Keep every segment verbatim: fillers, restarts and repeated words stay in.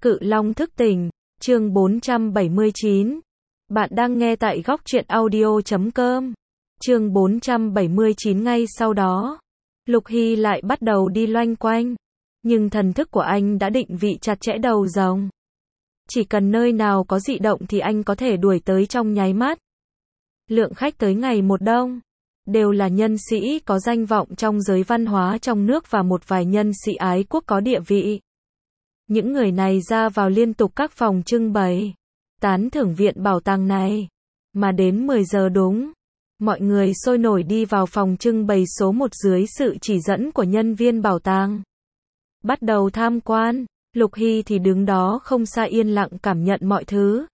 Cự Long thức tỉnh, chương bốn trăm bảy mươi chín. Bạn đang nghe tại góc truyện audio chấm com. Chương bốn trăm bảy mươi chín. Ngay sau đó, Lục Hy lại bắt đầu đi loanh quanh, nhưng thần thức của anh đã định vị chặt chẽ đầu rồng. Chỉ cần nơi nào có dị động thì anh có thể đuổi tới trong nháy mắt. Lượng khách tới ngày một đông, đều là nhân sĩ có danh vọng trong giới văn hóa trong nước và một vài nhân sĩ ái quốc có địa vị. Những người này ra vào liên tục các phòng trưng bày, tán thưởng viện bảo tàng này. Mà đến mười giờ đúng, mọi người sôi nổi đi vào phòng trưng bày số một dưới sự chỉ dẫn của nhân viên bảo tàng. Bắt đầu tham quan, Lục Hy thì đứng đó không xa yên lặng cảm nhận mọi thứ.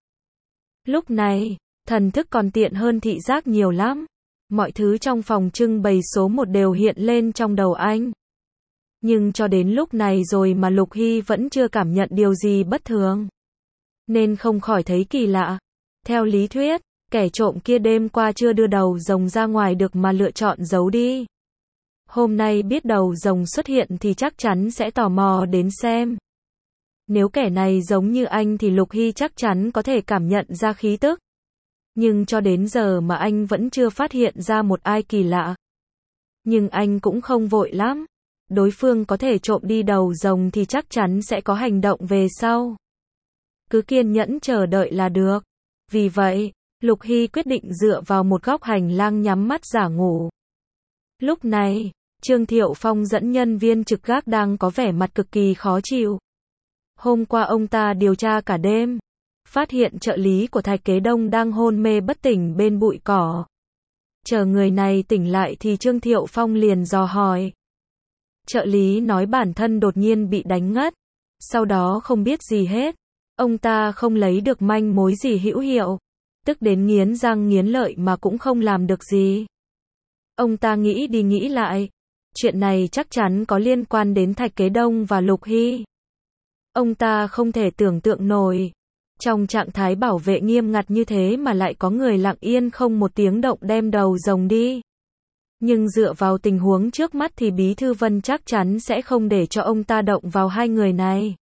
Lúc này, thần thức còn tiện hơn thị giác nhiều lắm. Mọi thứ trong phòng trưng bày số một đều hiện lên trong đầu anh. Nhưng cho đến lúc này rồi mà Lục Hy vẫn chưa cảm nhận điều gì bất thường, nên không khỏi thấy kỳ lạ. Theo lý thuyết, kẻ trộm kia đêm qua chưa đưa đầu rồng ra ngoài được mà lựa chọn giấu đi. Hôm nay biết đầu rồng xuất hiện thì chắc chắn sẽ tò mò đến xem. Nếu kẻ này giống như anh thì Lục Hy chắc chắn có thể cảm nhận ra khí tức. Nhưng cho đến giờ mà anh vẫn chưa phát hiện ra một ai kỳ lạ. Nhưng anh cũng không vội lắm. Đối phương có thể trộm đi đầu rồng thì chắc chắn sẽ có hành động về sau. Cứ kiên nhẫn chờ đợi là được. Vì vậy, Lục Hy quyết định dựa vào một góc hành lang nhắm mắt giả ngủ. Lúc này, Trương Thiệu Phong dẫn nhân viên trực gác đang có vẻ mặt cực kỳ khó chịu. Hôm qua ông ta điều tra cả đêm, phát hiện trợ lý của Thạch Kế Đông đang hôn mê bất tỉnh bên bụi cỏ. Chờ người này tỉnh lại thì Trương Thiệu Phong liền dò hỏi. Trợ lý nói bản thân đột nhiên bị đánh ngất, sau đó không biết gì hết. Ông ta không lấy được manh mối gì hữu hiệu, tức đến nghiến răng nghiến lợi mà cũng không làm được gì. Ông ta nghĩ đi nghĩ lại, chuyện này chắc chắn có liên quan đến Thạch Kế Đông và Lục Hy. Ông ta không thể tưởng tượng nổi, trong trạng thái bảo vệ nghiêm ngặt như thế mà lại có người lặng yên không một tiếng động đem đầu rồng đi. Nhưng dựa vào tình huống trước mắt thì Bí Thư Vân chắc chắn sẽ không để cho ông ta động vào hai người này.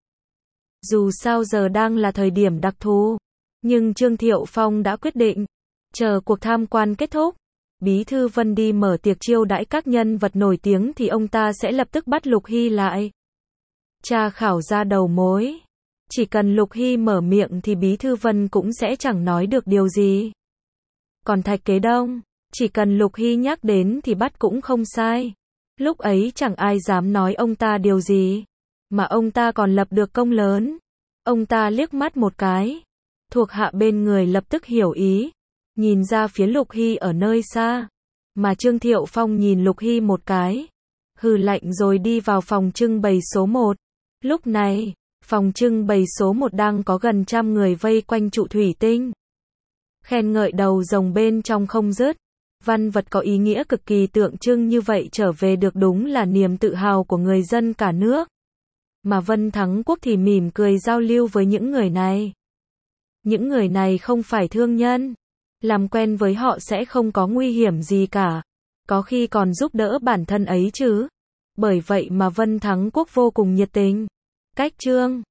Dù sao giờ đang là thời điểm đặc thù, nhưng Trương Thiệu Phong đã quyết định, chờ cuộc tham quan kết thúc, Bí Thư Vân đi mở tiệc chiêu đãi các nhân vật nổi tiếng thì ông ta sẽ lập tức bắt Lục Hy lại. Tra khảo ra đầu mối. Chỉ cần Lục Hy mở miệng thì Bí Thư Vân cũng sẽ chẳng nói được điều gì. Còn Thạch Kế Đông, chỉ cần Lục Hy nhắc đến thì bắt cũng không sai. Lúc ấy chẳng ai dám nói ông ta điều gì, mà ông ta còn lập được công lớn. Ông ta liếc mắt một cái, thuộc hạ bên người lập tức hiểu ý, nhìn ra phía Lục Hy ở nơi xa. Mà Trương Thiệu Phong nhìn Lục Hy một cái, hừ lạnh rồi đi vào phòng trưng bày số một. Lúc này, phòng trưng bày số một đang có gần trăm người vây quanh trụ thủy tinh, khen ngợi đầu rồng bên trong không dứt. Văn vật có ý nghĩa cực kỳ tượng trưng như vậy trở về được đúng là niềm tự hào của người dân cả nước. Mà Vân Thắng Quốc thì mỉm cười giao lưu với những người này. Những người này không phải thương nhân, làm quen với họ sẽ không có nguy hiểm gì cả, có khi còn giúp đỡ bản thân ấy chứ. Bởi vậy mà Vân Thắng Quốc vô cùng nhiệt tình. Cách Trương